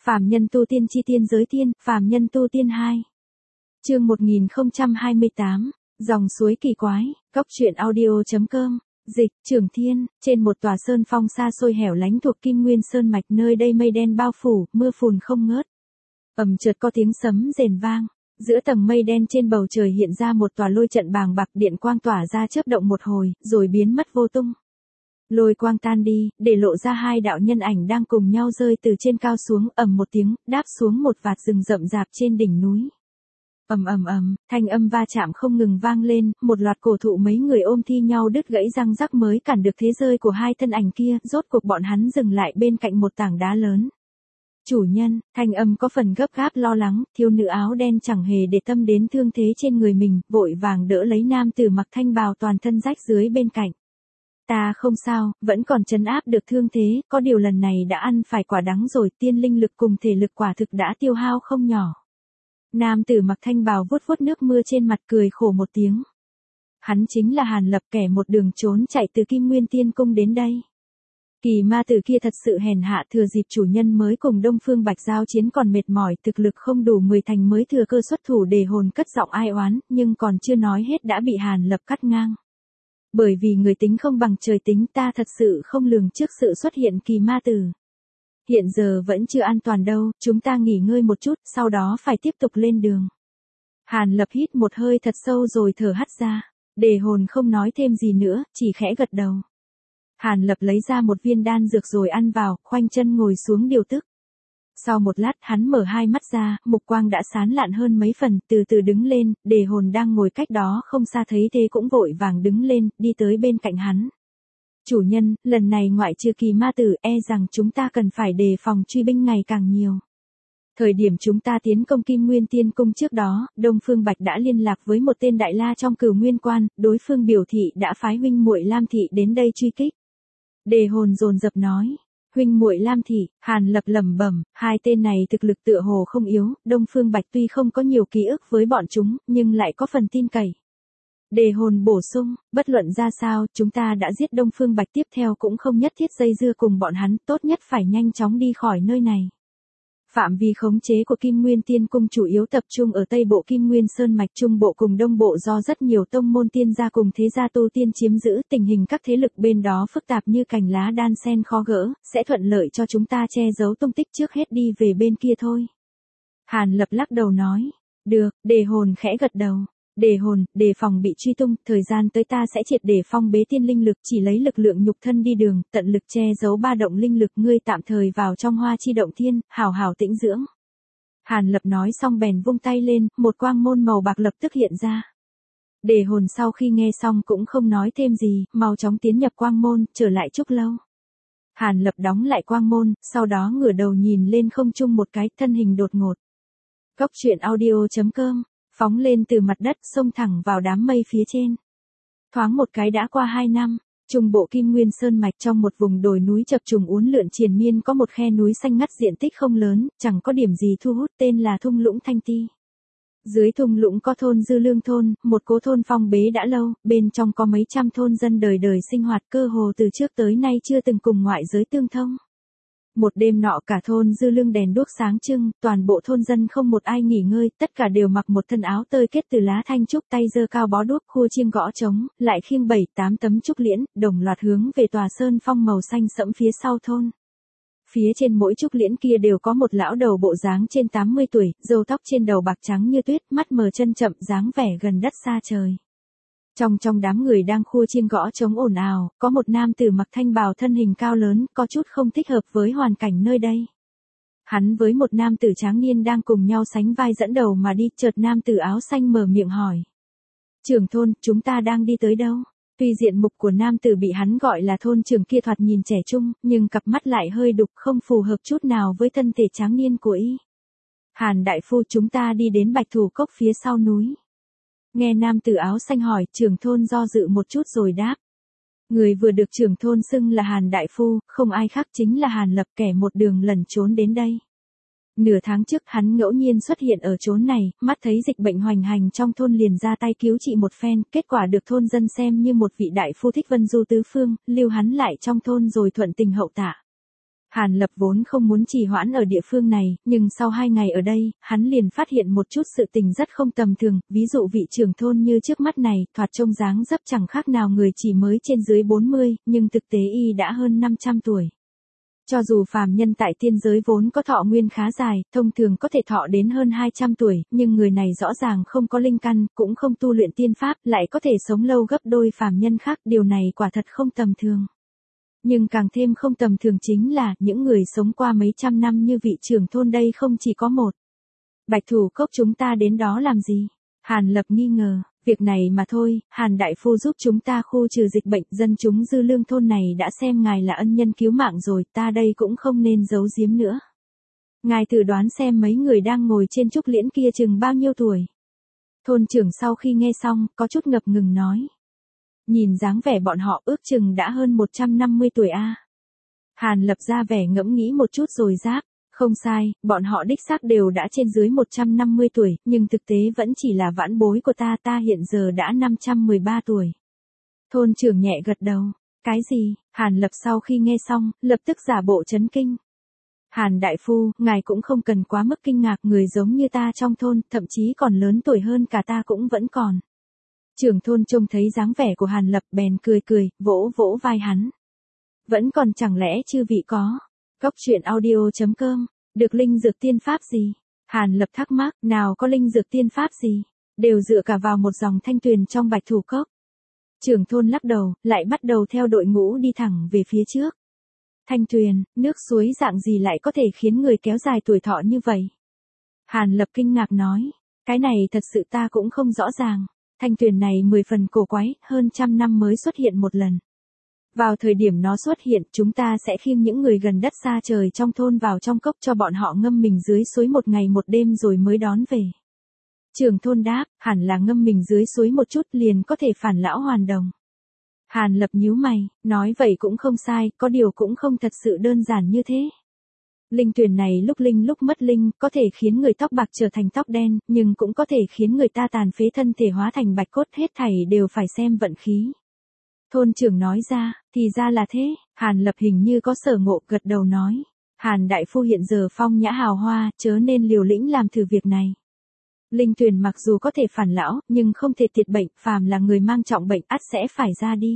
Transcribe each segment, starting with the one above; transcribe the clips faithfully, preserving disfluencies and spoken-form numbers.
Phàm nhân tu tiên chi tiên giới tiên, phàm nhân tu tiên hai. Chương một nghìn không trăm hai mươi tám, dòng suối kỳ quái, cốc truyện audio.com, dịch, Trường Thiên, trên một tòa sơn phong xa xôi hẻo lánh thuộc Kim Nguyên Sơn Mạch, nơi đây mây đen bao phủ, mưa phùn không ngớt. Ầm chợt có tiếng sấm rền vang, giữa tầng mây đen trên bầu trời hiện ra một tòa lôi trận bàng bạc, điện quang tỏa ra chớp động một hồi, rồi biến mất vô tung. Lôi quang tan đi, để lộ ra hai đạo nhân ảnh đang cùng nhau rơi từ trên cao xuống, ầm một tiếng, đáp xuống một vạt rừng rậm rạp trên đỉnh núi. Ầm ầm ầm, thanh âm va chạm không ngừng vang lên, một loạt cổ thụ mấy người ôm thi nhau đứt gãy răng rắc mới cản được thế rơi của hai thân ảnh kia, rốt cuộc bọn hắn dừng lại bên cạnh một tảng đá lớn. Chủ nhân, thanh âm có phần gấp gáp lo lắng, thiếu nữ áo đen chẳng hề để tâm đến thương thế trên người mình, vội vàng đỡ lấy nam tử mặc thanh bào toàn thân rách dưới bên cạnh. Ta không sao, vẫn còn trấn áp được thương thế, có điều lần này đã ăn phải quả đắng rồi, tiên linh lực cùng thể lực quả thực đã tiêu hao không nhỏ. Nam tử mặc thanh bào vuốt vuốt nước mưa trên mặt, cười khổ một tiếng. Hắn chính là Hàn Lập, kẻ một đường trốn chạy từ Kim Nguyên Tiên Cung đến đây. Kỳ ma tử kia thật sự hèn hạ, thừa dịp chủ nhân mới cùng Đông Phương Bạch giao chiến còn mệt mỏi, thực lực không đủ mười thành mới thừa cơ xuất thủ, để hồn cất giọng ai oán, nhưng còn chưa nói hết đã bị Hàn Lập cắt ngang. Bởi vì người tính không bằng trời tính, ta thật sự không lường trước sự xuất hiện kỳ ma tử. Hiện giờ vẫn chưa an toàn đâu, chúng ta nghỉ ngơi một chút, sau đó phải tiếp tục lên đường. Hàn Lập hít một hơi thật sâu rồi thở hắt ra. Đề hồn không nói thêm gì nữa, chỉ khẽ gật đầu. Hàn Lập lấy ra một viên đan dược rồi ăn vào, khoanh chân ngồi xuống điều tức. Sau một lát hắn mở hai mắt ra, mục quang đã sáng lạn hơn mấy phần, từ từ đứng lên, đề hồn đang ngồi cách đó không xa thấy thế cũng vội vàng đứng lên, đi tới bên cạnh hắn. Chủ nhân, lần này ngoại trừ kỳ ma tử, e rằng chúng ta cần phải đề phòng truy binh ngày càng nhiều. Thời điểm chúng ta tiến công Kim Nguyên Tiên Cung trước đó, Đông Phương Bạch đã liên lạc với một tên đại la trong Cửu Nguyên Quan, đối phương biểu thị đã phái huynh muội Lam thị đến đây truy kích. Đề hồn dồn dập nói. Huynh muội Lam thị, Hàn Lập lẩm bẩm, hai tên này thực lực tựa hồ không yếu, Đông Phương Bạch tuy không có nhiều ký ức với bọn chúng, nhưng lại có phần tin cậy. Đề hồn bổ sung, bất luận ra sao, chúng ta đã giết Đông Phương Bạch, tiếp theo cũng không nhất thiết dây dưa cùng bọn hắn, tốt nhất phải nhanh chóng đi khỏi nơi này. Phạm vi khống chế của Kim Nguyên Tiên Cung chủ yếu tập trung ở Tây Bộ Kim Nguyên Sơn Mạch, Trung Bộ cùng Đông Bộ do rất nhiều tông môn tiên gia cùng thế gia tu tiên chiếm giữ, tình hình các thế lực bên đó phức tạp như cành lá đan sen khó gỡ, sẽ thuận lợi cho chúng ta che giấu tung tích trước hết đi về bên kia thôi. Hàn Lập lắc đầu nói, được, đề hồn khẽ gật đầu. Đề hồn, đề phòng bị truy tung, thời gian tới ta sẽ triệt để phong bế tiên linh lực, chỉ lấy lực lượng nhục thân đi đường, tận lực che giấu ba động linh lực, ngươi tạm thời vào trong Hoa Chi Động Thiên, hào hào tĩnh dưỡng. Hàn Lập nói xong bèn vung tay lên, một quang môn màu bạc lập tức hiện ra. Đề hồn sau khi nghe xong cũng không nói thêm gì, mau chóng tiến nhập quang môn, trở lại Trúc Lâu. Hàn Lập đóng lại quang môn, sau đó ngửa đầu nhìn lên không trung một cái, thân hình đột ngột. Cốc truyện audio.com, phóng lên từ mặt đất, xông thẳng vào đám mây phía trên. Thoáng một cái đã qua hai năm, Trung Bộ Kim Nguyên Sơn Mạch, trong một vùng đồi núi chập trùng uốn lượn triền miên, có một khe núi xanh ngắt diện tích không lớn, chẳng có điểm gì thu hút, tên là thung lũng Thanh Ti. Dưới thung lũng có thôn Dư Lương Thôn, một cố thôn phong bế đã lâu, bên trong có mấy trăm thôn dân đời đời sinh hoạt, cơ hồ từ trước tới nay chưa từng cùng ngoại giới tương thông. Một đêm nọ cả thôn Dư Lương đèn đuốc sáng trưng, toàn bộ thôn dân không một ai nghỉ ngơi, tất cả đều mặc một thân áo tơi kết từ lá thanh trúc, tay giơ cao bó đuốc, khua chiêng gõ trống, lại khiêng bảy tám tấm trúc liễn, đồng loạt hướng về tòa sơn phong màu xanh sẫm phía sau thôn. Phía trên mỗi trúc liễn kia đều có một lão đầu bộ dáng trên tám mươi tuổi, râu tóc trên đầu bạc trắng như tuyết, mắt mờ chân chậm, dáng vẻ gần đất xa trời. Trong trong đám người đang khua chiêng gõ trống ồn ào, có một nam tử mặc thanh bào thân hình cao lớn, có chút không thích hợp với hoàn cảnh nơi đây. Hắn với một nam tử tráng niên đang cùng nhau sánh vai dẫn đầu mà đi, chợt nam tử áo xanh mở miệng hỏi. Trưởng thôn, chúng ta đang đi tới đâu? Tuy diện mục của nam tử bị hắn gọi là thôn trưởng kia thoạt nhìn trẻ trung, nhưng cặp mắt lại hơi đục, không phù hợp chút nào với thân thể tráng niên của y. Hàn đại phu, chúng ta đi đến Bạch Thủ Cốc phía sau núi. Nghe nam tử áo xanh hỏi, trưởng thôn do dự một chút rồi đáp. Người vừa được trưởng thôn xưng là Hàn đại phu, không ai khác chính là Hàn Lập, kẻ một đường lẩn trốn đến đây. Nửa tháng trước hắn ngẫu nhiên xuất hiện ở chốn này, mắt thấy dịch bệnh hoành hành trong thôn liền ra tay cứu trị một phen, kết quả được thôn dân xem như một vị đại phu thích vân du tứ phương, lưu hắn lại trong thôn rồi thuận tình hậu tạ. Hàn Lập vốn không muốn trì hoãn ở địa phương này, nhưng sau hai ngày ở đây, hắn liền phát hiện một chút sự tình rất không tầm thường, ví dụ vị trưởng thôn như trước mắt này, thoạt trông dáng dấp chẳng khác nào người chỉ mới trên dưới bốn mươi, nhưng thực tế y đã hơn năm trăm tuổi. Cho dù phàm nhân tại tiên giới vốn có thọ nguyên khá dài, thông thường có thể thọ đến hơn hai trăm tuổi, nhưng người này rõ ràng không có linh căn, cũng không tu luyện tiên pháp, lại có thể sống lâu gấp đôi phàm nhân khác, điều này quả thật không tầm thường. Nhưng càng thêm không tầm thường chính là, những người sống qua mấy trăm năm như vị trưởng thôn đây không chỉ có một. Bạch Thủ Cốc chúng ta đến đó làm gì? Hàn Lập nghi ngờ, việc này mà thôi, Hàn Đại Phu giúp chúng ta khu trừ dịch bệnh, dân chúng dư lương thôn này đã xem ngài là ân nhân cứu mạng rồi, ta đây cũng không nên giấu giếm nữa. Ngài thử đoán xem mấy người đang ngồi trên trúc liễn kia chừng bao nhiêu tuổi? Thôn trưởng sau khi nghe xong, có chút ngập ngừng nói. Nhìn dáng vẻ bọn họ ước chừng đã hơn một trăm năm mươi tuổi a. Hàn Lập ra vẻ ngẫm nghĩ một chút rồi đáp, không sai, bọn họ đích xác đều đã trên dưới một trăm năm mươi tuổi, nhưng thực tế vẫn chỉ là vãn bối của ta, ta hiện giờ đã năm trăm mười ba tuổi. Thôn trưởng nhẹ gật đầu, cái gì? Hàn Lập sau khi nghe xong, lập tức giả bộ chấn kinh. Hàn Đại Phu, ngài cũng không cần quá mức kinh ngạc, người giống như ta trong thôn, thậm chí còn lớn tuổi hơn cả ta cũng vẫn còn. Trưởng thôn trông thấy dáng vẻ của Hàn Lập bèn cười cười, vỗ vỗ vai hắn. Vẫn còn chẳng lẽ chư vị có. Góc truyện audio chấm com, được linh dược tiên pháp gì? Hàn Lập thắc mắc, nào có linh dược tiên pháp gì? Đều dựa cả vào một dòng thanh tuyền trong Bạch Thủ Cốc. Trưởng thôn lắc đầu, lại bắt đầu theo đội ngũ đi thẳng về phía trước. Thanh tuyền, nước suối dạng gì lại có thể khiến người kéo dài tuổi thọ như vậy? Hàn Lập kinh ngạc nói, cái này thật sự ta cũng không rõ ràng. Thanh tuyền này mười phần cổ quái, hơn trăm năm mới xuất hiện một lần. Vào thời điểm nó xuất hiện, chúng ta sẽ khiêng những người gần đất xa trời trong thôn vào trong cốc cho bọn họ ngâm mình dưới suối một ngày một đêm rồi mới đón về. Trưởng thôn đáp, hẳn là ngâm mình dưới suối một chút liền có thể phản lão hoàn đồng. Hàn Lập nhíu mày, nói vậy cũng không sai, có điều cũng không thật sự đơn giản như thế. Linh tuyền này lúc linh lúc mất linh, có thể khiến người tóc bạc trở thành tóc đen, nhưng cũng có thể khiến người ta tàn phế thân thể hóa thành bạch cốt, hết thảy đều phải xem vận khí. Thôn trưởng nói ra, thì ra là thế, Hàn Lập hình như có sở ngộ, gật đầu nói. Hàn Đại Phu hiện giờ phong nhã hào hoa, chớ nên liều lĩnh làm thử việc này. Linh tuyền mặc dù có thể phản lão, nhưng không thể tiệt bệnh, phàm là người mang trọng bệnh ắt sẽ phải ra đi.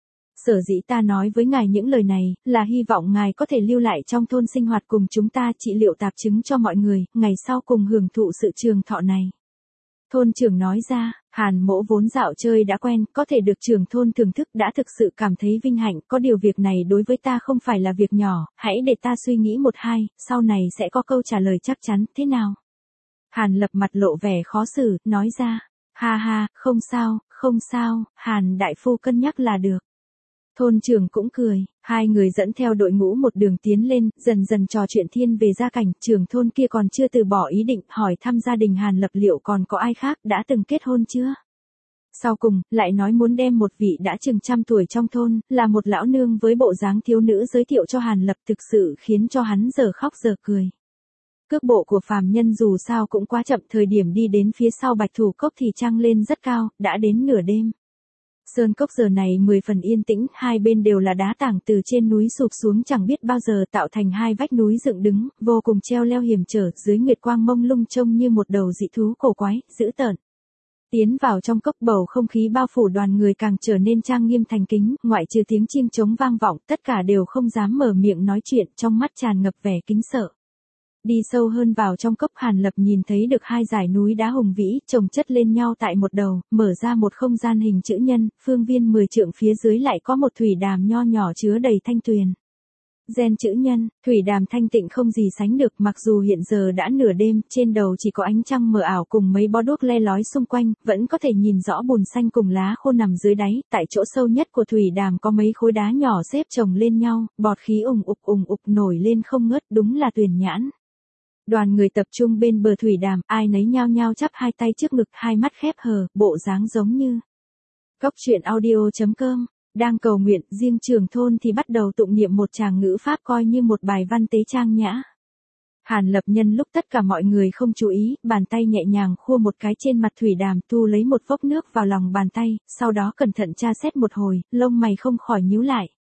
Sở dĩ ta nói với ngài những lời này, là hy vọng ngài có thể lưu lại trong thôn sinh hoạt cùng chúng ta trị liệu tạp chứng cho mọi người, ngày sau cùng hưởng thụ sự trường thọ này. Thôn trưởng nói ra, Hàn Mỗ vốn dạo chơi đã quen, có thể được trưởng thôn thưởng thức đã thực sự cảm thấy vinh hạnh, có điều việc này đối với ta không phải là việc nhỏ, hãy để ta suy nghĩ một hai, sau này sẽ có câu trả lời chắc chắn, thế nào? Hàn Lập mặt lộ vẻ khó xử, nói ra, ha ha, không sao, không sao, Hàn Đại Phu cân nhắc là được. Thôn trưởng cũng cười, hai người dẫn theo đội ngũ một đường tiến lên, dần dần trò chuyện thiên về gia cảnh, trưởng thôn kia còn chưa từ bỏ ý định, hỏi thăm gia đình Hàn Lập liệu còn có ai khác đã từng kết hôn chưa. Sau cùng, lại nói muốn đem một vị đã chừng trăm tuổi trong thôn, là một lão nương với bộ dáng thiếu nữ giới thiệu cho Hàn Lập, thực sự khiến cho hắn giờ khóc giờ cười. Cước bộ của phàm nhân dù sao cũng quá chậm, thời điểm đi đến phía sau Bạch Thủ Cốc thì trăng lên rất cao, đã đến nửa đêm. Sơn cốc giờ này mười phần yên tĩnh, hai bên đều là đá tảng từ trên núi sụp xuống chẳng biết bao giờ tạo thành hai vách núi dựng đứng, vô cùng treo leo hiểm trở, dưới nguyệt quang mông lung trông như một đầu dị thú cổ quái, dữ tợn. Tiến vào trong cốc, bầu không khí bao phủ đoàn người càng trở nên trang nghiêm thành kính, ngoại trừ tiếng chim trống vang vọng, tất cả đều không dám mở miệng nói chuyện, trong mắt tràn ngập vẻ kính sợ. Đi sâu hơn vào trong cốc, Hàn Lập nhìn thấy được hai dải núi đá hùng vĩ, chồng chất lên nhau tại một đầu, mở ra một không gian hình chữ nhân, phương viên mười trượng phía dưới lại có một thủy đàm nho nhỏ chứa đầy thanh tuyền. Gen chữ nhân, thủy đàm thanh tịnh không gì sánh được, mặc dù hiện giờ đã nửa đêm, trên đầu chỉ có ánh trăng mờ ảo cùng mấy bó đuốc le lói xung quanh, vẫn có thể nhìn rõ bùn xanh cùng lá khô nằm dưới đáy, tại chỗ sâu nhất của thủy đàm có mấy khối đá nhỏ xếp chồng lên nhau, bọt khí ùng ục ùng ục nổi lên không ngớt, đúng là tuyền nhãn. Đoàn người tập trung bên bờ thủy đàm, ai nấy nhao nhao chắp hai tay trước ngực, hai mắt khép hờ, bộ dáng giống như. Góc truyện audio chấm com, đang cầu nguyện, riêng trưởng thôn thì bắt đầu tụng niệm một tràng ngữ pháp coi như một bài văn tế trang nhã. Hàn Lập nhân lúc tất cả mọi người không chú ý, bàn tay nhẹ nhàng khua một cái trên mặt thủy đàm, thu lấy một vốc nước vào lòng bàn tay, sau đó cẩn thận tra xét một hồi, lông mày không khỏi nhíu lại.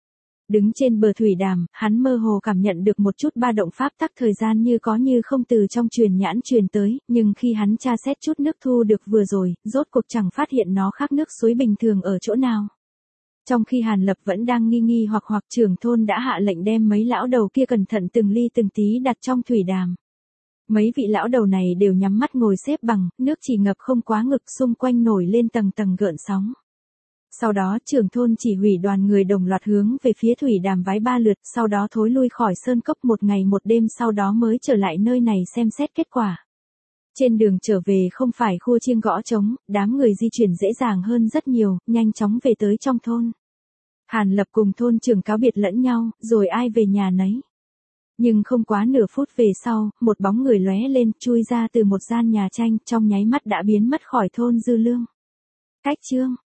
Đứng trên bờ thủy đàm, hắn mơ hồ cảm nhận được một chút ba động pháp tắc thời gian như có như không từ trong truyền nhãn truyền tới, nhưng khi hắn tra xét chút nước thu được vừa rồi, rốt cuộc chẳng phát hiện nó khác nước suối bình thường ở chỗ nào. Trong khi Hàn Lập vẫn đang nghi nghi hoặc hoặc trưởng thôn đã hạ lệnh đem mấy lão đầu kia cẩn thận từng ly từng tí đặt trong thủy đàm. Mấy vị lão đầu này đều nhắm mắt ngồi xếp bằng, nước chỉ ngập không quá ngực, xung quanh nổi lên tầng tầng gợn sóng. Sau đó trưởng thôn chỉ huy đoàn người đồng loạt hướng về phía thủy đàm vái ba lượt, sau đó thối lui khỏi sơn cốc một ngày một đêm, sau đó mới trở lại nơi này xem xét kết quả. Trên đường trở về không phải khua chiêng gõ trống, đám người di chuyển dễ dàng hơn rất nhiều, nhanh chóng về tới trong thôn. Hàn Lập cùng thôn trưởng cáo biệt lẫn nhau, rồi ai về nhà nấy. Nhưng không quá nửa phút về sau, một bóng người lóe lên, chui ra từ một gian nhà tranh, trong nháy mắt đã biến mất khỏi thôn Dư Lương. Cách chương